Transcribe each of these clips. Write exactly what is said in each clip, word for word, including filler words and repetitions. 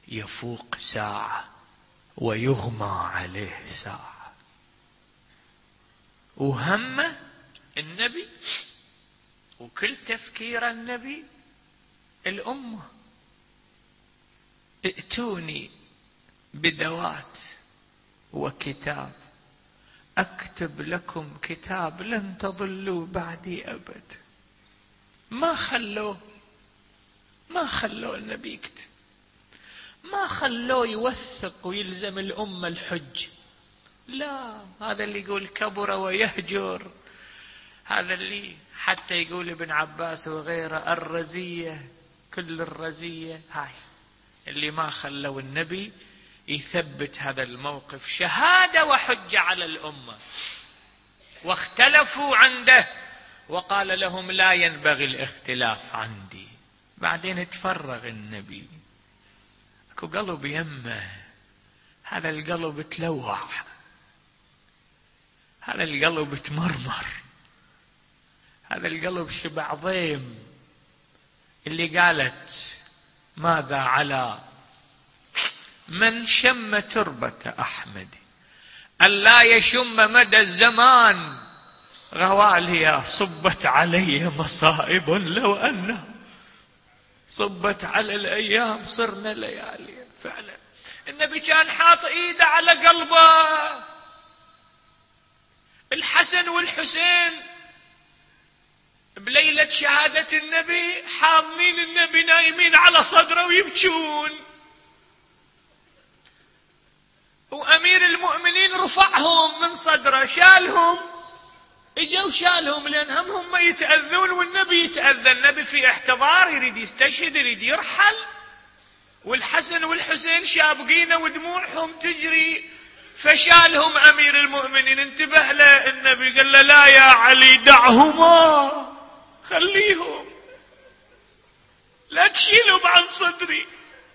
يفوق ساعة ويغمى عليه ساعة. وهمه النبي وكل تفكير النبي الأمة. ائتوني بدوات وكتاب أكتب لكم كتاب لن تضلوا بعدي أبدا. ما خلوه ما خلوه النبي يكتب، ما خلوه يوثق ويلزم الأمة الحج. لا، هذا اللي يقول كبر ويهجر، هذا اللي حتى يقول ابن عباس وغيره الرزية، كل الرزية هاي اللي ما خلوا النبي يثبت هذا الموقف شهادة وحجة على الأمة. واختلفوا عنده وقال لهم لا ينبغي الاختلاف عندي. بعدين تفرغ النبي، اكو قلب يمه، هذا القلب تلوع، هذا القلب تمرمر، هذا القلب شبع ضيم. اللي قالت ماذا على من شم تربة أحمد ألا يشم مدى الزمان غواليا صبت علي مصائب لو أنه صبت على الأيام صرنا ليالي. فعلا النبي كان حاط إيده على قلبه. الحسن والحسين بليلة شهادة النبي حاضنين النبي نايمين على صدره ويبكون، وأمير المؤمنين رفعهم من صدره شالهم، اجوا شالهم لأن هم هم يتأذون والنبي يتأذى. النبي في احتضار يريد يستشهد يريد يرحل، والحسن والحسين شابقين ودموعهم تجري، فشالهم أمير المؤمنين. انتبه له النبي قال له لا يا علي دعهما، خليهم لا تشيلهم عن صدري،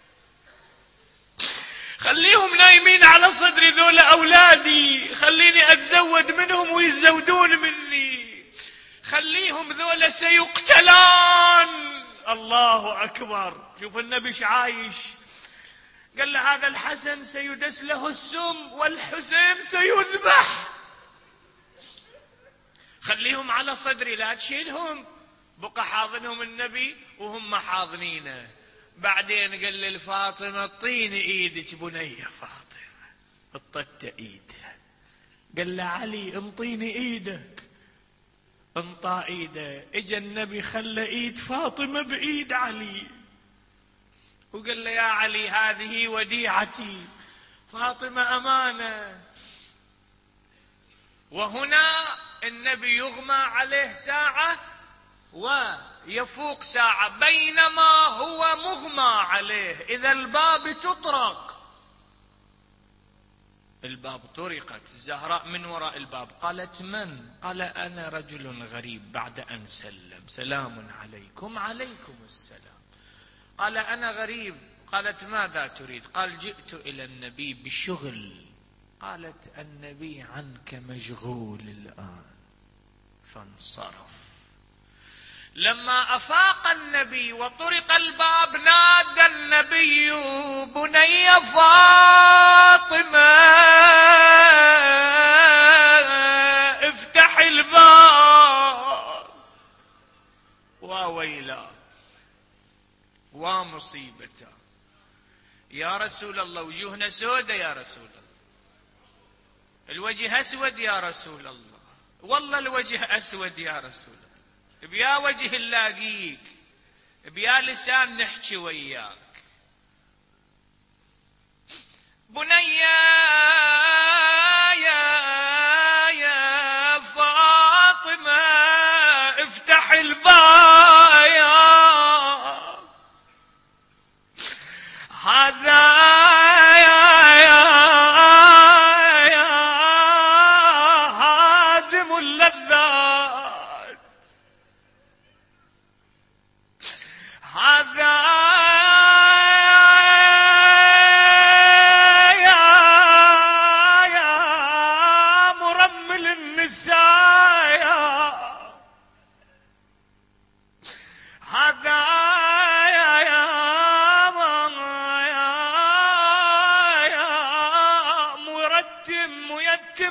خليهم نايمين على صدري، ذولا أولادي، خليني أتزود منهم ويزودون مني، خليهم ذولا سيقتلان. الله أكبر. شوف النبي عايش، قال له هذا الحسن سيدس له السم والحسين سيذبح، خليهم على صدري لا تشيلهم. بقى حاضنهم النبي وهم حاضنينه. بعدين قال للفاطمة اعطيني ايدك بنية فاطمة، اعطته ايدها. قال له علي انطيني ايدك، انطى ايده. اجا النبي خلى ايد فاطمة بايد علي وقال له يا علي هذه وديعتي، فاطمة امانة. وهنا النبي يغمى عليه ساعة ويفوق ساعة، بينما هو مغمى عليه إذا الباب تطرق. الباب طرقت، الزهراء من وراء الباب قالت من؟ قال أنا رجل غريب بعد أن سلم، سلام عليكم. عليكم السلام. قال أنا غريب. قالت ماذا تريد؟ قال جئت إلى النبي بشغل. قالت النبي عنك مشغول الآن، فانصرف. لما أفاق النبي وطرق الباب نادى النبي بني فاطمة افتح الباب. وويلا ومصيبته يا رسول الله، وجوهنا سودة يا رسول الله، الوجه أسود يا رسول الله، والله الوجه أسود يا رسول الله، بيا وجه نلاقيك، بيا لسان نحكي وياك. بني يا يا فاطمة افتح الباب، هذا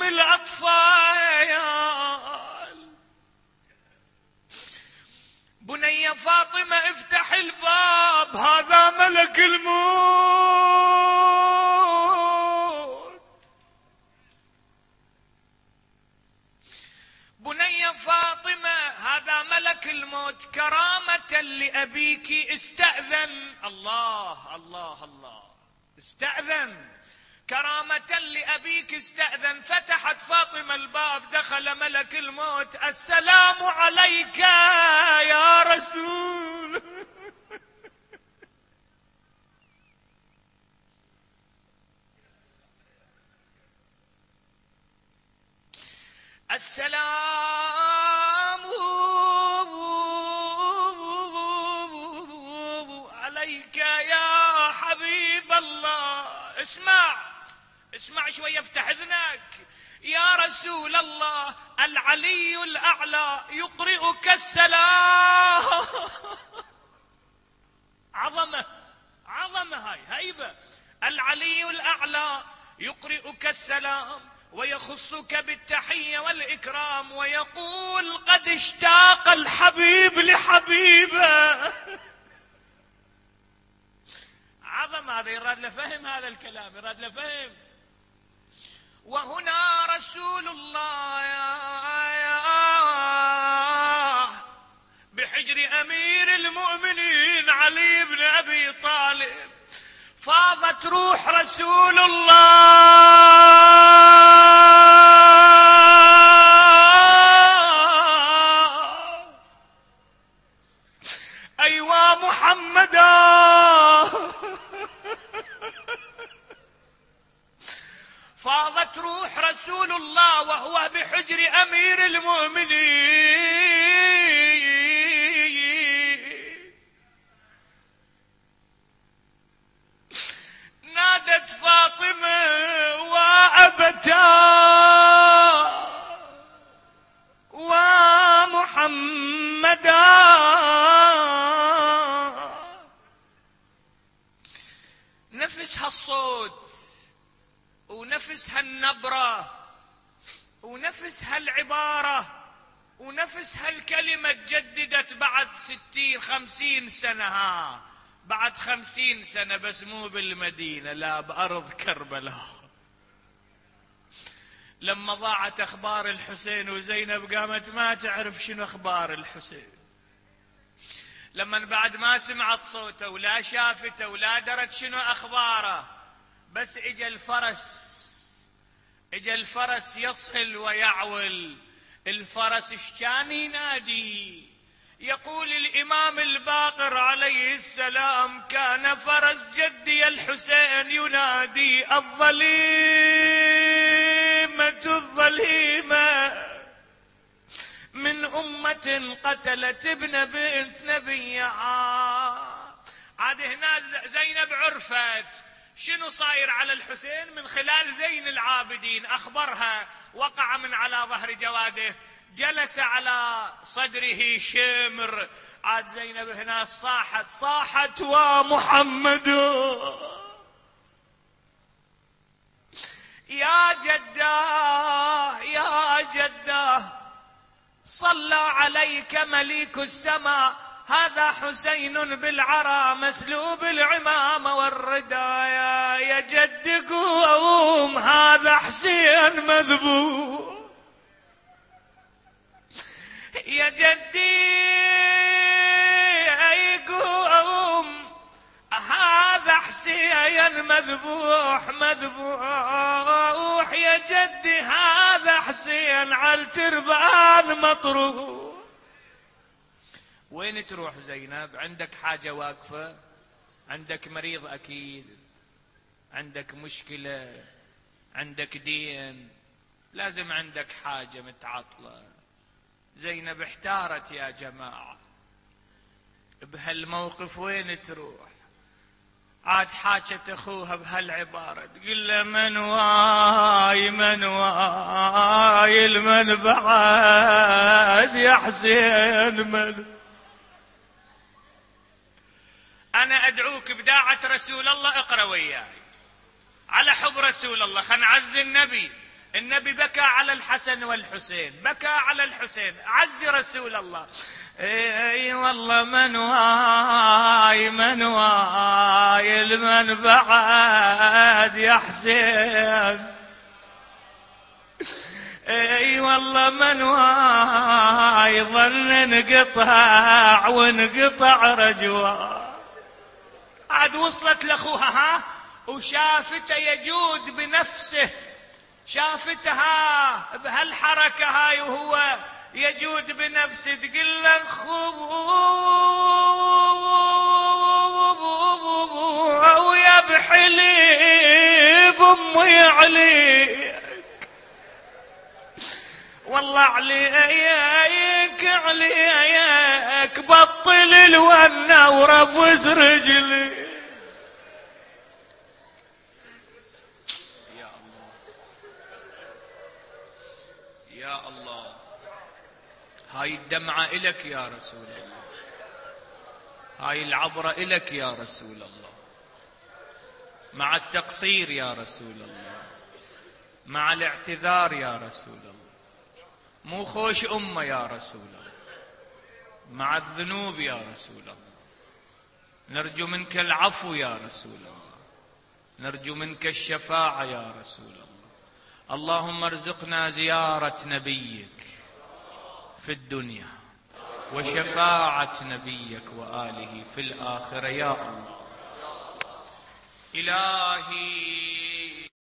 أم الأطفال. بني فاطمة افتح الباب، هذا ملك الموت. بني فاطمة هذا ملك الموت، كرامة لأبيك استأذن. الله الله الله، استأذن كرامة لأبيك استأذن. فتحت فاطمة الباب، دخل ملك الموت. السلام عليك يا رسول. السلام عليك يا حبيب الله. اسمع اسمع شوي، افتح اذنك. يا رسول الله، العلي الأعلى يقرئك السلام. عظمة عظمة، هاي هيبة. العلي الأعلى يقرئك السلام ويخصك بالتحية والإكرام، ويقول قد اشتاق الحبيب لحبيبه. عظم، هذا يراد لفهم هذا الكلام، يراد لفهم. وهنا رسول الله يا بحجر أمير المؤمنين علي بن أبي طالب. فاضت روح رسول الله. أيوا محمدا، فاضت روح رسول الله وهو بحجر أمير المؤمنين. نادت فاطمة وأبتا ومحمدا. نفس هالصوت ونفس هالنبرة ونفس هالعبارة ونفس هالكلمة تجددت بعد ستين خمسين سنة. ها بعد خمسين سنة، بس مو بالمدينة، لا بأرض كربلاء. لما ضاعت أخبار الحسين وزينب قامت ما تعرف شنو أخبار الحسين. لما بعد ما سمعت صوته ولا شافته ولا درت شنو أخباره، بس اجى الفرس، اجى الفرس يصهل ويعول. الفرس ايش كان ينادي؟ يقول الإمام الباقر عليه السلام: كان فرس جدي الحسين ينادي: الظليمة الظليمة من أمة قتلت ابن بنت نبيها. عاد هنا زينب عرفت شنو صاير على الحسين من خلال زين العابدين. أخبرها، وقع من على ظهر جواده، جلس على صدره شمر. عاد زينب هنا صاحت صاحت ومحمد يا جداه يا جداه صلى عليك مليك السماء. هذا حسين بالعرى مسلوب العمامة والردايا. يا جد قوم، هذا حسين مذبوح. يا جدي أي قوم، هذا حسين مذبوح مذبوح. يا جدي هذا حسين على التربان مطروح. وين تروح زينب؟ عندك حاجة واقفة، عندك مريض أكيد، عندك مشكلة، عندك دين، لازم عندك حاجة متعطلة. زينب احتارت يا جماعة بهالموقف، وين تروح؟ عاد حاجت أخوها بهالعبارة، تقول له: من واي من واي المن بعد يا حسين من. أنا أدعوك بداعة رسول الله، اقرأ وياي على حب رسول الله، خلينا نعزي النبي. النبي بكى على الحسن والحسين، بكى على الحسين، عز رسول الله. اي والله من واي من واي المن بعد يا حسين، اي والله من واي ظن انقطع وانقطع رجوه. عاد وصلت لاخوها ها وشافته يجود بنفسه، شافتها بهالحركه هاي وهو يجود بنفسه، تقول له خو يا بحليب امي عليك، والله عليك عليك بطل الونه ورفس رجلي. يا الله يا الله، هاي الدمعة إلك يا رسول الله، هاي العبرة إلك يا رسول الله، مع التقصير يا رسول الله، مع الاعتذار يا رسول الله، مو خوش أمة يا رسول الله، مع الذنوب يا رسول الله، نرجو منك العفو يا رسول الله، نرجو منك الشفاعة يا رسول الله. اللهم ارزقنا زيارة نبيك في الدنيا وشفاعة نبيك وآله في الآخرة يا الله. إلهي